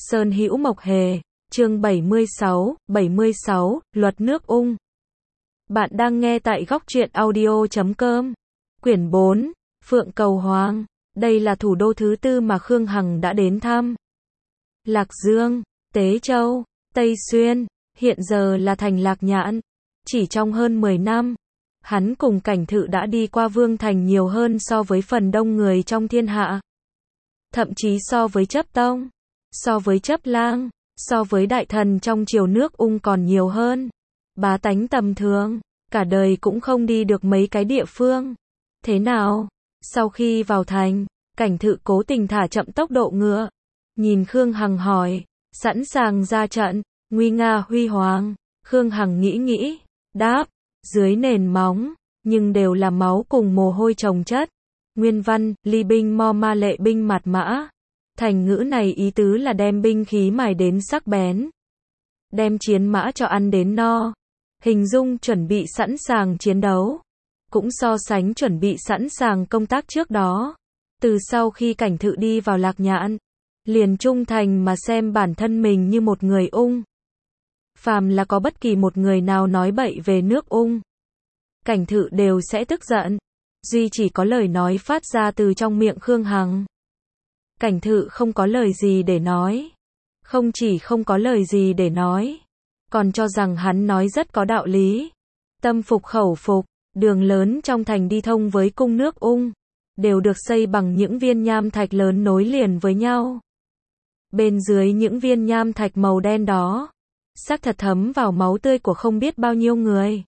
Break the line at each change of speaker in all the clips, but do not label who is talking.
Sơn Hữu Mộc Hề, chương 76, Luật nước ung. Bạn đang nghe tại góc truyện audio.com. Quyển 4, Phượng Cầu Hoàng. Đây là thủ đô thứ tư mà Khương Hằng đã đến thăm. Lạc Dương, Tế Châu, Tây Xuyên, hiện giờ là thành Lạc Nhạn. Chỉ trong hơn 10 năm, hắn cùng Cảnh Thự đã đi qua Vương Thành nhiều hơn so với phần đông người trong thiên hạ. Thậm chí so với Chấp Tông, so với Chấp Lang, so với đại thần trong triều nước ung còn nhiều hơn. Bá tánh tầm thường, cả đời cũng không đi được mấy cái địa phương. Thế nào? Sau khi vào thành, Cảnh Thự cố tình thả chậm tốc độ ngựa. Nhìn Khương Hằng hỏi, sẵn sàng ra trận, nguy nga huy hoàng. Khương Hằng nghĩ, đáp, dưới nền móng, nhưng đều là máu cùng mồ hôi chồng chất. Nguyên văn, ly binh mo ma lệ binh mạt mã. Thành ngữ này ý tứ là đem binh khí mài đến sắc bén. Đem chiến mã cho ăn đến no. Hình dung chuẩn bị sẵn sàng chiến đấu. Cũng so sánh chuẩn bị sẵn sàng công tác trước đó. Từ sau khi Cảnh Thự đi vào Lạc Nhạn, liền trung thành mà xem bản thân mình như một người ung. Phàm là có bất kỳ một người nào nói bậy về nước ung, Cảnh Thự đều sẽ tức giận. Duy chỉ có lời nói phát ra từ trong miệng Khương Hằng. Cảnh Thự không có lời gì để nói. Không chỉ không có lời gì để nói, còn cho rằng hắn nói rất có đạo lý. Tâm phục khẩu phục, đường lớn trong thành đi thông với cung nước ung, đều được xây bằng những viên nham thạch lớn nối liền với nhau. Bên dưới những viên nham thạch màu đen đó, xác thật thấm vào máu tươi của không biết bao nhiêu người.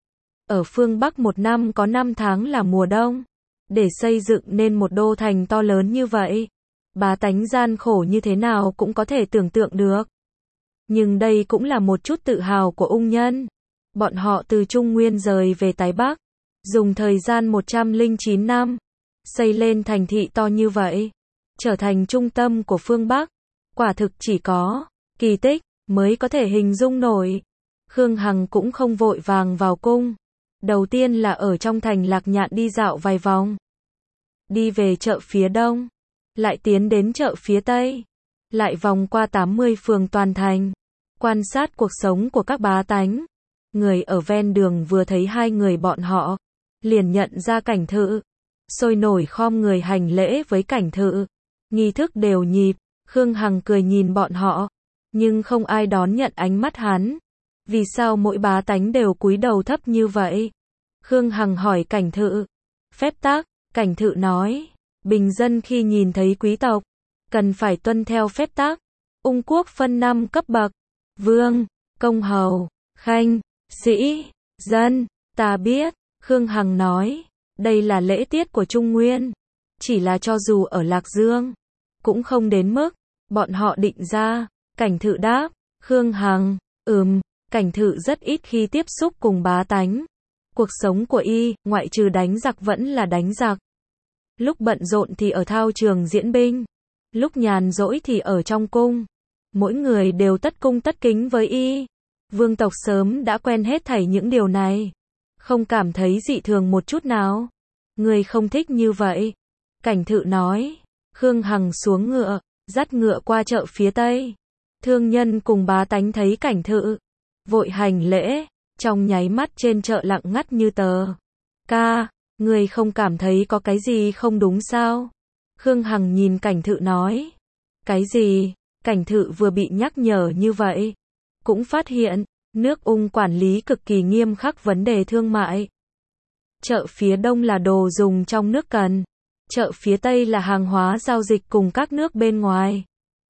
Ở phương Bắc một năm có 5 tháng là mùa đông. Để xây dựng nên một đô thành to lớn như vậy, bá tánh gian khổ như thế nào cũng có thể tưởng tượng được. Nhưng đây cũng là một chút tự hào của ung nhân. Bọn họ từ Trung Nguyên rời về Tái Bắc, dùng thời gian 109 năm, xây lên thành thị to như vậy, trở thành trung tâm của phương Bắc. Quả thực chỉ có kỳ tích mới có thể hình dung nổi. Khương Hằng cũng không vội vàng vào cung. Đầu tiên là ở trong thành Lạc Nhạn đi dạo vài vòng. Đi về chợ phía đông, lại tiến đến chợ phía tây, lại vòng qua 80 phường toàn thành, quan sát cuộc sống của các bá tánh. Người ở ven đường vừa thấy hai người bọn họ, liền nhận ra Cảnh Thự, sôi nổi khom người hành lễ với Cảnh Thự. Nghi thức đều nhịp. Khương Hằng cười nhìn bọn họ, nhưng không ai đón nhận ánh mắt hắn. Vì sao mỗi bá tánh đều cúi đầu thấp như vậy? Khương Hằng hỏi Cảnh Thự. Phép tắc, Cảnh Thự nói, bình dân khi nhìn thấy quý tộc, cần phải tuân theo phép tắc. Ung quốc phân 5 cấp bậc: vương, công hầu, khanh, sĩ, dân. Ta biết, Khương Hằng nói, đây là lễ tiết của Trung Nguyên. Chỉ là cho dù ở Lạc Dương, cũng không đến mức bọn họ định ra. Cảnh Thự đáp. Khương Hằng, Cảnh Thự rất ít khi tiếp xúc cùng bá tánh. Cuộc sống của y, ngoại trừ đánh giặc vẫn là đánh giặc. Lúc bận rộn thì ở thao trường diễn binh, lúc nhàn rỗi thì ở trong cung. Mỗi người đều tất cung tất kính với y. Vương tộc sớm đã quen hết thảy những điều này, không cảm thấy dị thường một chút nào. Người không thích như vậy, Cảnh Thự nói. Khương Hằng xuống ngựa, dắt ngựa qua chợ phía tây. Thương nhân cùng bá tánh thấy Cảnh Thự, vội hành lễ. Trong nháy mắt trên chợ lặng ngắt như tờ. Ca, người không cảm thấy có cái gì không đúng sao? Khương Hằng nhìn Cảnh Thự nói. Cái gì? Cảnh Thự vừa bị nhắc nhở như vậy, cũng phát hiện, nước ung quản lý cực kỳ nghiêm khắc vấn đề thương mại. Chợ phía đông là đồ dùng trong nước cần. Chợ phía tây là hàng hóa giao dịch cùng các nước bên ngoài.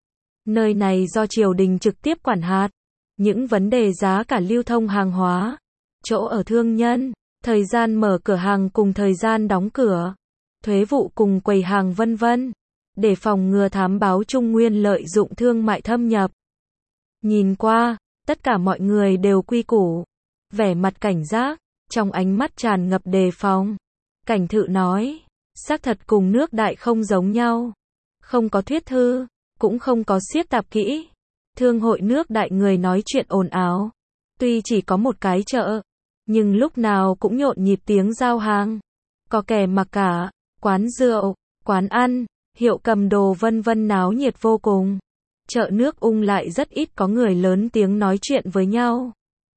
Nơi này do triều đình trực tiếp quản hạt. Những vấn đề giá cả lưu thông hàng hóa, chỗ ở thương nhân, thời gian mở cửa hàng cùng thời gian đóng cửa, thuế vụ cùng quầy hàng vân vân, để phòng ngừa thám báo Trung Nguyên lợi dụng thương mại thâm nhập. Nhìn qua, tất cả mọi người đều quy củ, vẻ mặt cảnh giác, trong ánh mắt tràn ngập đề phòng. Cảnh Thự nói, xác thật cùng nước đại không giống nhau, không có thuyết thư, cũng không có xiết tạp kỹ. Thương hội nước đại người nói chuyện ồn ào. Tuy chỉ có một cái chợ, nhưng lúc nào cũng nhộn nhịp tiếng giao hàng. Có kẻ mặc cả, quán rượu, quán ăn, hiệu cầm đồ vân vân náo nhiệt vô cùng. chợ nước Ung lại rất ít có người lớn tiếng nói chuyện với nhau.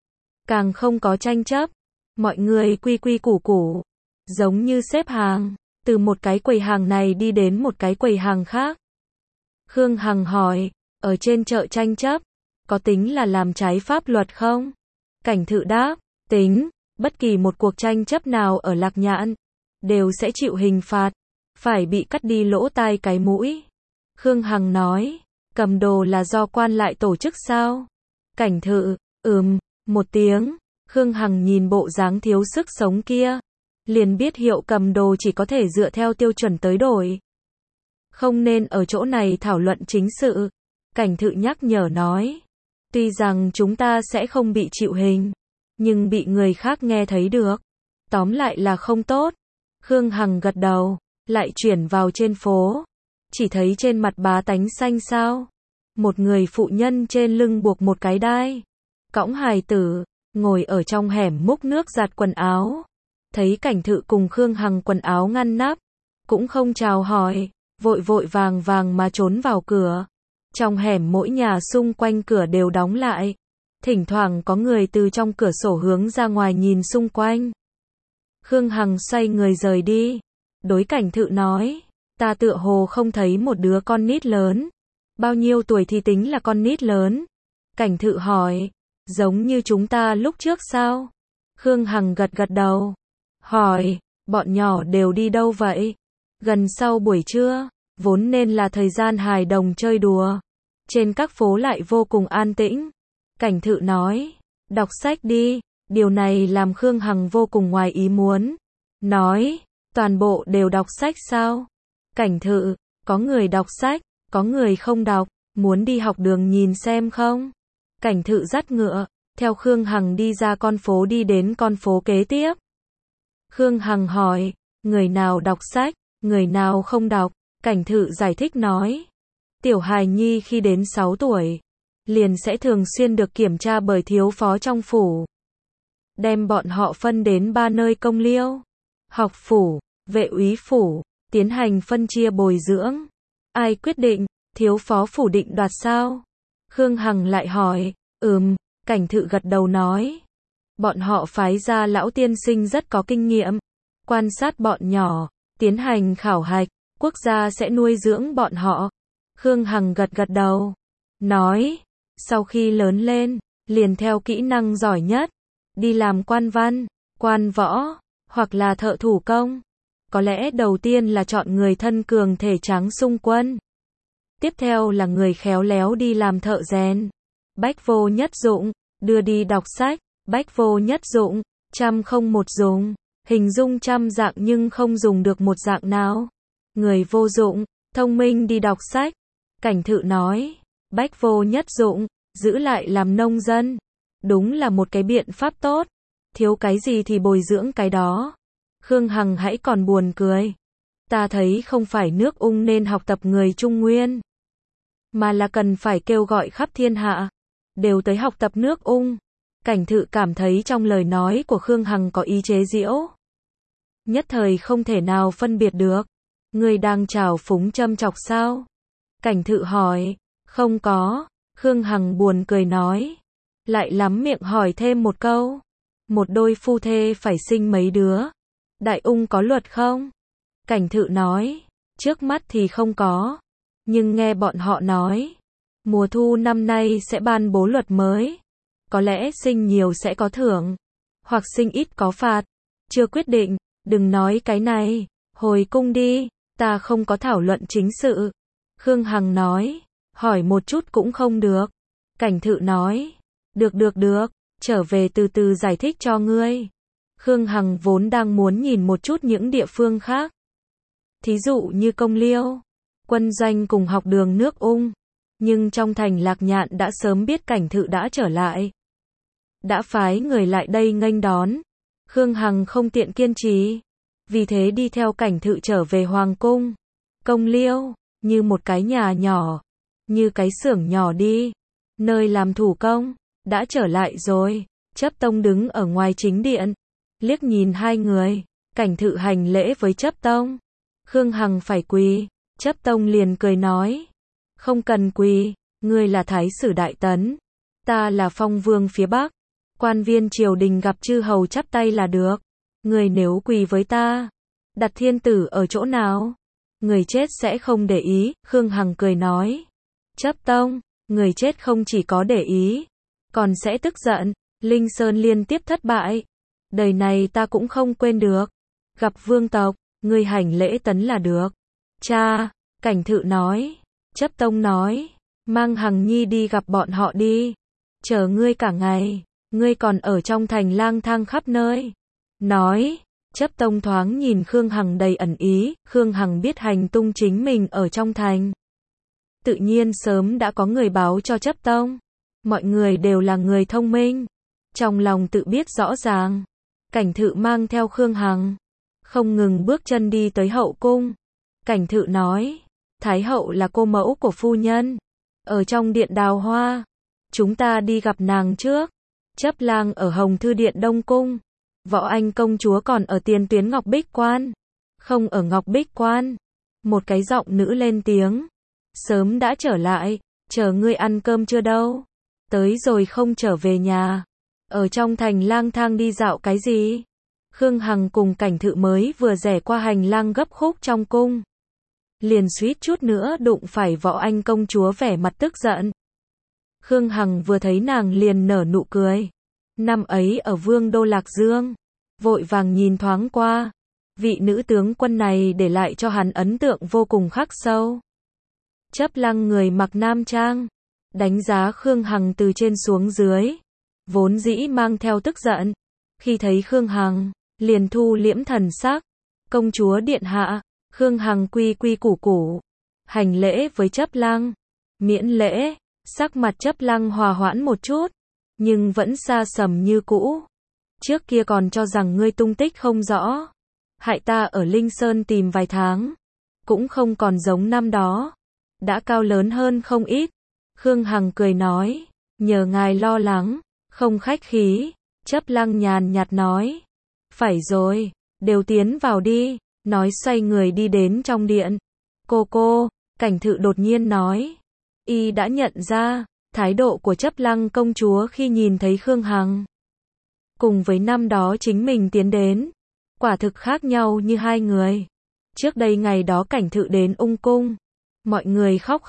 Càng không có tranh chấp, mọi người quy quy củ củ, giống như xếp hàng, từ một cái quầy hàng này đi đến một cái quầy hàng khác. Khương Hằng hỏi, ở trên chợ tranh chấp, có tính là làm trái pháp luật không? Cảnh Thự đáp, tính, bất kỳ một cuộc tranh chấp nào ở Lạc Nhạn, đều sẽ chịu hình phạt, phải bị cắt đi lỗ tai cái mũi. Khương Hằng nói, cầm đồ là do quan lại tổ chức sao? Cảnh Thự, một tiếng. Khương Hằng nhìn bộ dáng thiếu sức sống kia, liền biết Hiệu cầm đồ chỉ có thể dựa theo tiêu chuẩn tới đổi. Không nên ở chỗ này thảo luận chính sự. Cảnh Thự nhắc nhở nói, tuy rằng chúng ta sẽ không bị chịu hình, nhưng bị người khác nghe thấy được, tóm lại là không tốt. Khương Hằng gật đầu, lại chuyển vào trên phố, chỉ thấy trên mặt bá tánh xanh xao, một người phụ nhân trên lưng buộc một cái đai, cõng hài tử, ngồi ở trong hẻm múc nước giặt quần áo. Thấy Cảnh Thự cùng Khương Hằng quần áo ngăn nắp, cũng không chào hỏi, vội vội vàng vàng mà trốn vào cửa. Trong hẻm mỗi nhà xung quanh cửa đều đóng lại, thỉnh thoảng có người từ trong cửa sổ hướng ra ngoài nhìn xung quanh. Khương Hằng xoay người rời đi, đối Cảnh Thự nói, ta tựa hồ không thấy một đứa con nít lớn. Bao nhiêu tuổi thì tính là con nít lớn? Cảnh Thự hỏi, giống như chúng ta lúc trước sao? Khương Hằng gật gật đầu, hỏi, bọn nhỏ đều đi đâu vậy? Gần sau buổi trưa, vốn nên là thời gian hài đồng chơi đùa, trên các phố lại vô cùng an tĩnh. Cảnh Thự nói, đọc sách đi. Điều này làm Khương Hằng vô cùng ngoài ý muốn. Nói, toàn bộ đều đọc sách sao? Cảnh Thự, có người đọc sách, có người không đọc, muốn đi học đường nhìn xem không? Cảnh Thự dắt ngựa, theo Khương Hằng đi ra con phố đi đến con phố kế tiếp. Khương Hằng hỏi, người nào đọc sách, người nào không đọc? Cảnh Thự giải thích nói, tiểu hài nhi khi đến 6 tuổi, liền sẽ thường xuyên được kiểm tra bởi thiếu phó trong phủ. Đem bọn họ phân đến 3 nơi công liêu, học phủ, vệ úy phủ, tiến hành phân chia bồi dưỡng. Ai quyết định? Thiếu phó phủ định đoạt sao? Khương Hằng lại hỏi, Cảnh Thự gật đầu nói, bọn họ phái ra lão tiên sinh rất có kinh nghiệm, quan sát bọn nhỏ, tiến hành khảo hạch, quốc gia sẽ nuôi dưỡng bọn họ. Khương Hằng gật gật đầu, nói, sau khi lớn lên, liền theo kỹ năng giỏi nhất, đi làm quan văn, quan võ, hoặc là thợ thủ công. Có lẽ đầu tiên là chọn người thân cường thể tráng xung quân. Tiếp theo là người khéo léo đi làm thợ rèn. Bách vô nhất dụng, đưa đi đọc sách. Bách vô nhất dụng, trăm không một dùng. Hình dung trăm dạng nhưng không dùng được một dạng nào. Người vô dụng, thông minh đi đọc sách. Cảnh Thự nói, bách vô nhất dụng, giữ lại làm nông dân. Đúng là một cái biện pháp tốt. Thiếu cái gì thì bồi dưỡng cái đó. Khương Hằng hãy còn buồn cười. Ta thấy không phải nước Ung nên học tập người Trung Nguyên, mà là cần phải kêu gọi khắp thiên hạ đều tới học tập nước Ung. Cảnh Thự cảm thấy trong lời nói của Khương Hằng có ý chế giễu. Nhất thời không thể nào phân biệt được. Người đang trào phúng châm chọc sao? Cảnh Thự hỏi. Không có. Khương Hằng buồn cười nói. Lại lắm miệng hỏi thêm một câu. Một đôi phu thê phải sinh mấy đứa? Đại Ung có luật không? Cảnh Thự nói. Trước mắt thì không có. Nhưng nghe bọn họ nói, mùa thu năm nay sẽ ban bố luật mới. Có lẽ sinh nhiều sẽ có thưởng, hoặc sinh ít có phạt. Chưa quyết định, đừng nói cái này. Hồi cung đi, ta không có thảo luận chính sự. Khương Hằng nói. Hỏi một chút cũng không được. Cảnh Thự nói. Được, trở về từ từ giải thích cho ngươi. Khương Hằng vốn đang muốn nhìn một chút những địa phương khác. Thí dụ như Công Liêu, quân doanh cùng học đường nước Ung. Nhưng trong thành Lạc Nhạn đã sớm biết Cảnh Thự đã trở lại. Đã phái người lại đây nghênh đón. Khương Hằng không tiện kiên trì. Vì thế đi theo Cảnh Thự trở về Hoàng Cung. Công Liêu, như một cái nhà nhỏ, như cái xưởng nhỏ đi. Nơi làm thủ công, đã trở lại rồi. Chấp Tông đứng ở ngoài chính điện, liếc nhìn hai người. Cảnh Thự hành lễ với Chấp Tông. Khương Hằng phải quỳ. Chấp Tông liền cười nói. Không cần quỳ, ngươi là thái sử đại tấn, ta là phong vương phía Bắc, quan viên triều đình gặp chư hầu chắp tay là được, ngươi nếu quỳ với ta, đặt thiên tử ở chỗ nào, người chết sẽ không để ý. Khương Hằng cười nói, Chấp tông, người chết không chỉ có để ý, còn sẽ tức giận. Linh Sơn liên tiếp thất bại, đời này ta cũng không quên được. Gặp vương tộc, ngươi hành lễ tấn là được. Cha, Cảnh Thự nói. Chấp tông nói, mang Hằng Nhi đi gặp bọn họ đi. Chờ ngươi cả ngày, ngươi còn ở trong thành lang thang khắp nơi. Nói, Chấp tông thoáng nhìn Khương Hằng đầy ẩn ý. Khương Hằng biết hành tung chính mình ở trong thành, tự nhiên sớm đã có người báo cho Chấp tông. Mọi người đều là người thông minh, trong lòng tự biết rõ ràng. Cảnh Thự mang theo Khương Hằng, không ngừng bước chân đi tới hậu cung. Cảnh Thự nói, Thái hậu là cô mẫu của phu nhân, ở trong điện đào hoa, chúng ta đi gặp nàng trước. Chấp lang ở Hồng Thư Điện Đông Cung, Võ Anh công chúa còn ở tiền tuyến Ngọc Bích Quan, không ở Ngọc Bích Quan. Một cái giọng nữ lên tiếng, sớm đã trở lại, chờ ngươi ăn cơm chưa đâu, tới rồi không trở về nhà, ở trong thành lang thang đi dạo cái gì. Khương Hằng cùng Cảnh Thự mới vừa rẽ qua hành lang gấp khúc trong cung, liền suýt chút nữa đụng phải Võ Anh công chúa vẻ mặt tức giận. Khương Hằng vừa thấy nàng liền nở nụ cười. Năm ấy ở Vương đô Lạc Dương, vội vàng nhìn thoáng qua, vị nữ tướng quân này để lại cho hắn ấn tượng vô cùng khắc sâu. Chấp Lăng người mặc nam trang, đánh giá Khương Hằng từ trên xuống dưới, vốn dĩ mang theo tức giận, khi thấy Khương Hằng, liền thu liễm thần sắc. Công chúa điện hạ. Khương Hằng quy quy củ củ, hành lễ với Chấp Lăng. Miễn lễ. Sắc mặt Chấp Lăng hòa hoãn một chút, nhưng vẫn xa sầm như cũ. Trước kia còn cho rằng ngươi tung tích không rõ, hại ta ở Linh Sơn tìm vài tháng, cũng không còn giống năm đó, đã cao lớn hơn không ít. Khương Hằng cười nói, nhờ ngài lo lắng, không khách khí. Chấp Lăng nhàn nhạt nói, phải rồi, đều tiến vào đi. Nói xoay người đi đến trong điện. Cô, Cảnh Thự đột nhiên nói, y đã nhận ra thái độ của Chấp Lăng công chúa khi nhìn thấy Khương Hằng, cùng với năm đó chính mình tiến đến, quả thực khác nhau như hai người. Trước đây ngày đó Cảnh Thự đến ung cung, mọi người khóc,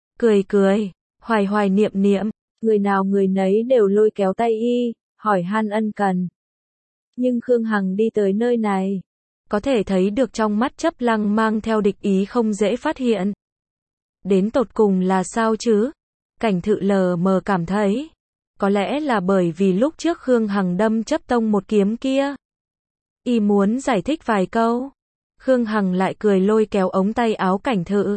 cười, hoài niệm, người nào người nấy đều lôi kéo tay y, hỏi han ân cần. Nhưng Khương Hằng đi tới nơi này, có thể thấy được trong mắt Chấp Lăng mang theo địch ý không dễ phát hiện. Đến tột cùng là sao chứ? Cảnh Thự lờ mờ cảm thấy, có lẽ là bởi vì lúc trước Khương Hằng đâm Chấp tông một kiếm kia, y muốn giải thích vài câu. Khương Hằng lại cười lôi kéo ống tay áo Cảnh Thự,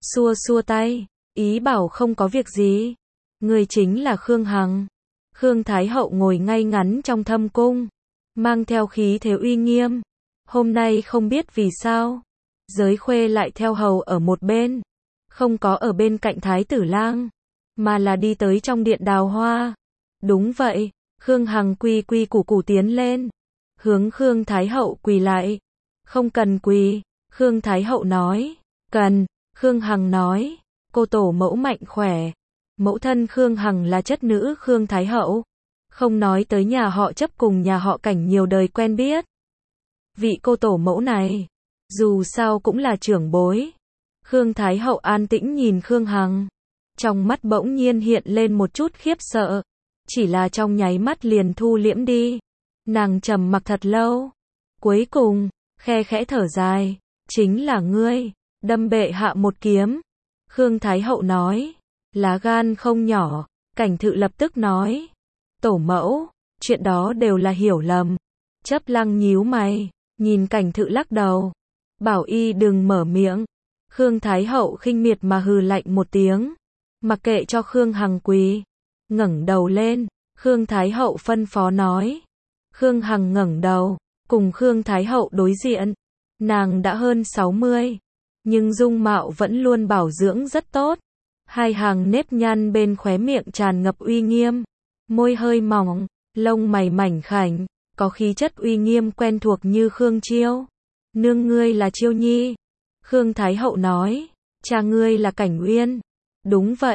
xua tay, ý bảo không có việc gì. Người chính là Khương Hằng. Khương Thái hậu ngồi ngay ngắn trong thâm cung, mang theo khí thế uy nghiêm. Hôm nay không biết vì sao, Giới Khuê lại theo hầu ở một bên, không có ở bên cạnh Thái tử lang, mà là đi tới trong điện đào hoa. Đúng vậy, Khương Hằng quy quy củ củ tiến lên, hướng Khương Thái hậu quỳ lại. Không cần quỳ. Khương Thái hậu nói. Cần. Khương Hằng nói, cô tổ mẫu mạnh khỏe. Mẫu thân Khương Hằng là chất nữ Khương Thái hậu, không nói tới nhà họ Chấp cùng nhà họ Cảnh nhiều đời quen biết. Vị cô tổ mẫu này, dù sao cũng là trưởng bối. Khương Thái hậu an tĩnh nhìn Khương Hằng, trong mắt bỗng nhiên hiện lên một chút khiếp sợ, chỉ là trong nháy mắt liền thu liễm đi. Nàng trầm mặc thật lâu, cuối cùng khe khẽ thở dài, chính là ngươi đâm bệ hạ một kiếm. Khương Thái hậu nói, lá gan không nhỏ. Cảnh Thự lập tức nói, tổ mẫu, chuyện đó đều là hiểu lầm. Chấp Lăng nhíu mày, nhìn Cảnh Thự lắc đầu, bảo y đừng mở miệng. Khương Thái hậu khinh miệt mà hừ lạnh một tiếng, mặc kệ cho Khương Hằng quỳ, ngẩng đầu lên. Khương Thái hậu phân phó nói. Khương Hằng ngẩng đầu, cùng Khương Thái hậu đối diện. Nàng đã hơn 60, nhưng dung mạo vẫn luôn bảo dưỡng rất tốt. Hai hàng nếp nhăn bên khóe miệng tràn ngập uy nghiêm, môi hơi mỏng, lông mày mảnh khảnh, có khí chất uy nghiêm quen thuộc như Khương Chiêu. Nương ngươi là Chiêu Nhi. Khương Thái hậu nói, cha ngươi là Cảnh Uyên. Đúng vậy.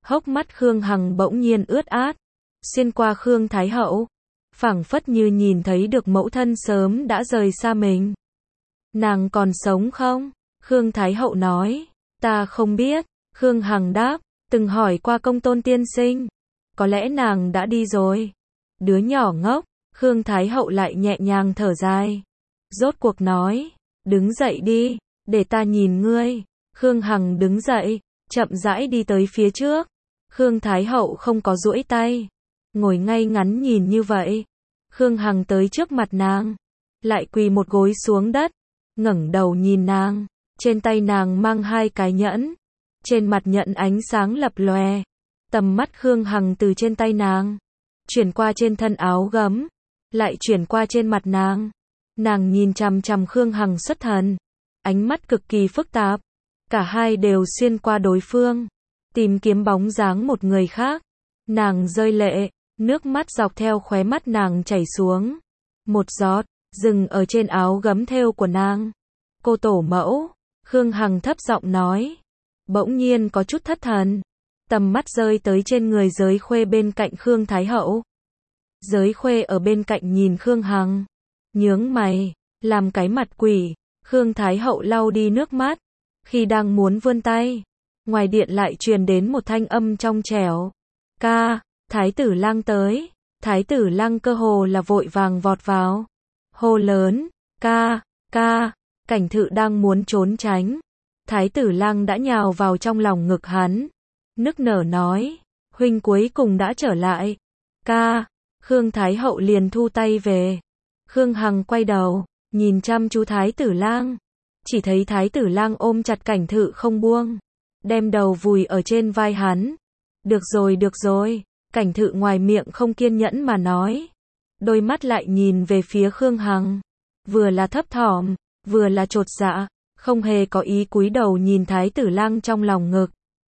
Hốc mắt Khương Hằng bỗng nhiên ướt át, xuyên qua Khương Thái Hậu, phảng phất như nhìn thấy được mẫu thân sớm đã rời xa mình. Nàng còn sống không? Khương Thái Hậu nói. Ta không biết. Khương Hằng đáp. Từng hỏi qua Công Tôn tiên sinh. Có lẽ nàng đã đi rồi. Đứa nhỏ ngốc. Khương Thái Hậu lại nhẹ nhàng thở dài. Rốt cuộc nói. Đứng dậy đi. Để ta nhìn ngươi. Khương Hằng đứng dậy. Chậm rãi đi tới phía trước. Khương Thái Hậu không có duỗi tay. Ngồi ngay ngắn nhìn như vậy. Khương Hằng tới trước mặt nàng. Lại quỳ một gối xuống đất. Ngẩng đầu nhìn nàng. Trên tay nàng mang 2 cái nhẫn. Trên mặt nhẫn ánh sáng lập lòe. Tầm mắt Khương Hằng từ trên tay nàng chuyển qua trên thân áo gấm, lại chuyển qua trên mặt nàng. Nàng nhìn chằm chằm Khương Hằng xuất thần, ánh mắt cực kỳ phức tạp. Cả hai đều xuyên qua đối phương, tìm kiếm bóng dáng một người khác. Nàng rơi lệ, nước mắt dọc theo khóe mắt nàng chảy xuống. Một giọt dừng ở trên áo gấm thêu của nàng. Cô tổ mẫu, Khương Hằng thấp giọng nói. Bỗng nhiên có chút thất thần. Tầm mắt rơi tới trên người Giới Khuê bên cạnh Khương Thái Hậu. Giới Khuê ở bên cạnh nhìn Khương Hằng, nhướng mày, làm cái mặt quỷ. Khương Thái Hậu lau đi nước mắt. Khi đang muốn vươn tay, ngoài điện lại truyền đến một thanh âm trong trẻo. Ca, Thái tử Lang tới. Thái tử Lang cơ hồ là vội vàng vọt vào. Hô lớn, ca, ca. Cảnh Thự đang muốn trốn tránh. Thái tử Lang đã nhào vào trong lòng ngực hắn. Nức nở nói, huynh cuối cùng đã trở lại. Ca, Khương Thái Hậu liền thu tay về. Khương Hằng quay đầu, nhìn chăm chú Thái tử Lang. Chỉ thấy Thái tử Lang ôm chặt Cảnh Thự không buông, đem đầu vùi ở trên vai hắn. Được rồi, Cảnh Thự ngoài miệng không kiên nhẫn mà nói. Đôi mắt lại nhìn về phía Khương Hằng, vừa là thấp thỏm, vừa là chột dạ, không hề có ý cúi đầu nhìn Thái tử Lang trong lòng ngực.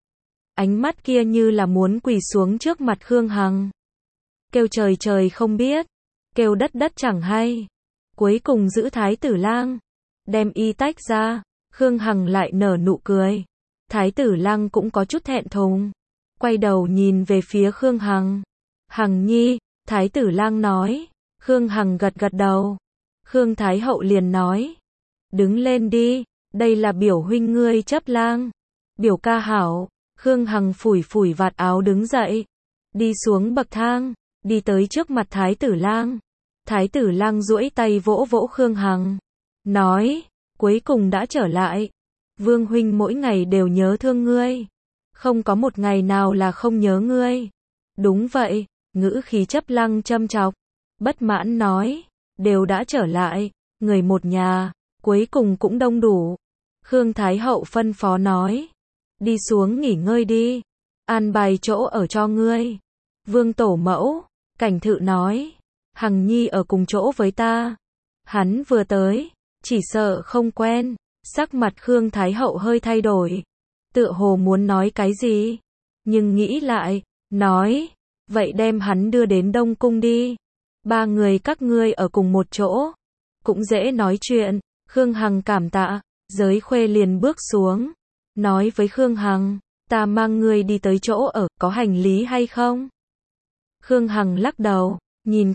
Ánh mắt kia như là muốn quỳ xuống trước mặt Khương Hằng. Kêu trời trời không biết, kêu đất đất chẳng hay. Cuối cùng giữ Thái tử Lang, đem y tách ra. Khương Hằng lại nở nụ cười. Thái tử Lang cũng có chút thẹn thùng, quay đầu nhìn về phía Khương Hằng. Hằng nhi, Thái tử Lang nói. Khương Hằng gật gật đầu. Khương Thái Hậu liền nói. Đứng lên đi, đây là biểu huynh ngươi chấp lang. Biểu ca hảo. Khương Hằng phủi phủi vạt áo đứng dậy. Đi xuống bậc thang, đi tới trước mặt Thái tử Lang. Thái tử Lang duỗi tay vỗ vỗ Khương Hằng, nói, cuối cùng đã trở lại. Vương huynh mỗi ngày đều nhớ thương ngươi, không có một ngày nào là không nhớ ngươi. Đúng vậy, ngữ khí chấp lăng châm chọc, bất mãn nói, đều đã trở lại, người một nhà, cuối cùng cũng đông đủ. Khương Thái Hậu phân phó nói, đi xuống nghỉ ngơi đi, an bài chỗ ở cho ngươi. Vương tổ mẫu, Cảnh Thự nói, Hằng nhi ở cùng chỗ với ta. Hắn vừa tới, chỉ sợ không quen. Sắc mặt Khương Thái Hậu hơi thay đổi, tựa hồ muốn nói cái gì, nhưng nghĩ lại, nói, vậy đem hắn đưa đến Đông Cung đi. 3 người các ngươi ở cùng một chỗ, cũng dễ nói chuyện. Khương Hằng cảm tạ, Giới Khuê liền bước xuống, nói với Khương Hằng, ta mang ngươi đi tới chỗ ở, có hành lý hay không? Khương Hằng lắc đầu, nhìn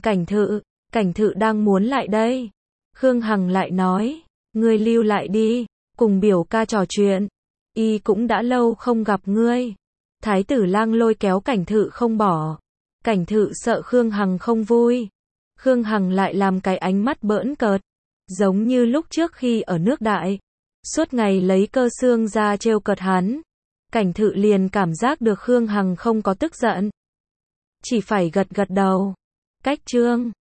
Cảnh Thự đang muốn lại đây. Khương Hằng lại nói, ngươi lưu lại đi, cùng biểu ca trò chuyện, y cũng đã lâu không gặp ngươi. Thái tử Lang lôi kéo Cảnh Thự không bỏ. Cảnh Thự sợ Khương Hằng không vui. Khương Hằng lại làm cái ánh mắt bỡn cợt, giống như lúc trước khi ở nước Đại, suốt ngày lấy cơ xương ra trêu cợt hắn. Cảnh Thự liền cảm giác được Khương Hằng không có tức giận, chỉ phải gật gật đầu. Cách chương